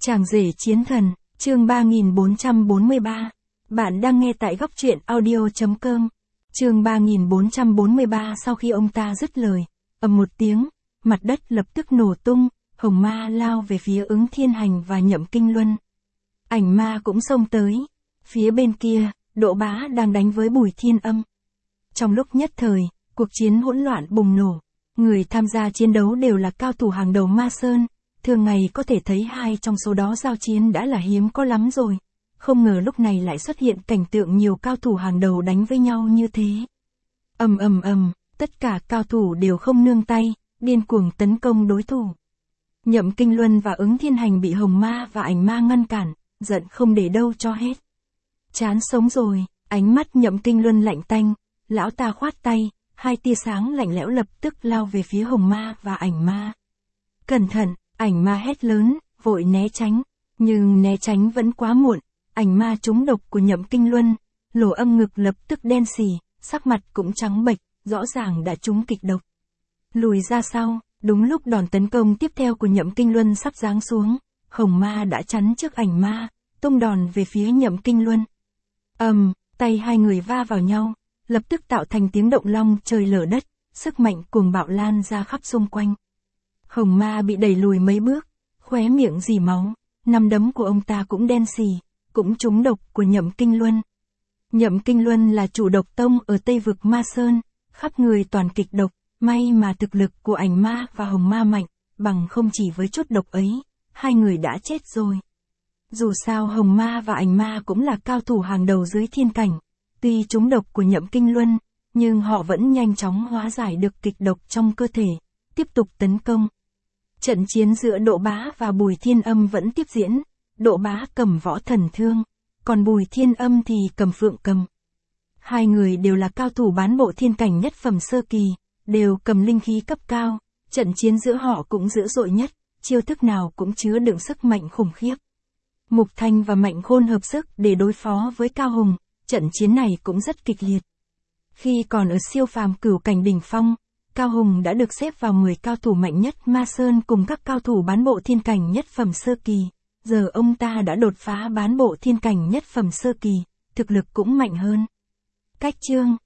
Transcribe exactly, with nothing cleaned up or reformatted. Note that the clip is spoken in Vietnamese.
Chàng rể chiến thần, chương ba nghìn bốn trăm bốn mươi ba. Bạn đang nghe tại góc truyện audio chấm com. Chương ba nghìn bốn trăm bốn mươi ba. Sau khi ông ta dứt lời, ầm một tiếng, mặt đất lập tức nổ tung, hồng ma lao về phía Ứng Thiên Hành và Nhậm Kinh Luân. Ảnh ma cũng xông tới. Phía bên kia, Đỗ Bá đang đánh với Bùi Thiên Âm. Trong lúc nhất thời, cuộc chiến hỗn loạn bùng nổ. Người tham gia chiến đấu đều là cao thủ hàng đầu Ma Sơn. Thường ngày có thể thấy hai trong số đó giao chiến đã là hiếm có lắm rồi. Không ngờ lúc này lại xuất hiện cảnh tượng nhiều cao thủ hàng đầu đánh với nhau như thế. Ầm ầm ầm, tất cả cao thủ đều không nương tay, điên cuồng tấn công đối thủ. Nhậm Kinh Luân và Ứng Thiên Hành bị hồng ma và ảnh ma ngăn cản, giận không để đâu cho hết. Chán sống rồi, ánh mắt Nhậm Kinh Luân lạnh tanh, lão ta khoát tay, hai tia sáng lạnh lẽo lập tức lao về phía hồng ma và ảnh ma. Cẩn thận! Ảnh ma hét lớn, vội né tránh, nhưng né tránh vẫn quá muộn, ảnh ma trúng độc của Nhậm Kinh Luân, lỗ âm ngực lập tức đen xì, sắc mặt cũng trắng bệch, rõ ràng đã trúng kịch độc. Lùi ra sau, đúng lúc đòn tấn công tiếp theo của Nhậm Kinh Luân sắp giáng xuống, hồng ma đã chắn trước ảnh ma, tung đòn về phía Nhậm Kinh Luân. Ầm, um, tay hai người va vào nhau, lập tức tạo thành tiếng động long trời lở đất, sức mạnh cuồng bạo lan ra khắp xung quanh. Hồng ma bị đẩy lùi mấy bước, khóe miệng rỉ máu, nắm đấm của ông ta cũng đen xì, cũng trúng độc của Nhậm Kinh Luân. Nhậm Kinh Luân là chủ độc tông ở Tây vực Ma Sơn, khắp người toàn kịch độc, may mà thực lực của ảnh ma và hồng ma mạnh, bằng không chỉ với chút độc ấy, hai người đã chết rồi. Dù sao hồng ma và ảnh ma cũng là cao thủ hàng đầu dưới thiên cảnh, tuy trúng độc của Nhậm Kinh Luân, nhưng họ vẫn nhanh chóng hóa giải được kịch độc trong cơ thể, tiếp tục tấn công. Trận chiến giữa Đỗ Bá và Bùi Thiên Âm vẫn tiếp diễn, Đỗ Bá cầm võ thần thương, còn Bùi Thiên Âm thì cầm phượng cầm. Hai người đều là cao thủ bán bộ thiên cảnh nhất phẩm sơ kỳ, đều cầm linh khí cấp cao, trận chiến giữa họ cũng dữ dội nhất, chiêu thức nào cũng chứa đựng sức mạnh khủng khiếp. Mục Thanh và Mạnh Khôn hợp sức để đối phó với Cao Hùng, trận chiến này cũng rất kịch liệt. Khi còn ở siêu phàm cửu cảnh đỉnh phong, Cao Hùng đã được xếp vào mười cao thủ mạnh nhất Ma Sơn cùng các cao thủ bán bộ thiên cảnh nhất phẩm sơ kỳ. Giờ ông ta đã đột phá bán bộ thiên cảnh nhất phẩm sơ kỳ, thực lực cũng mạnh hơn. Cách chương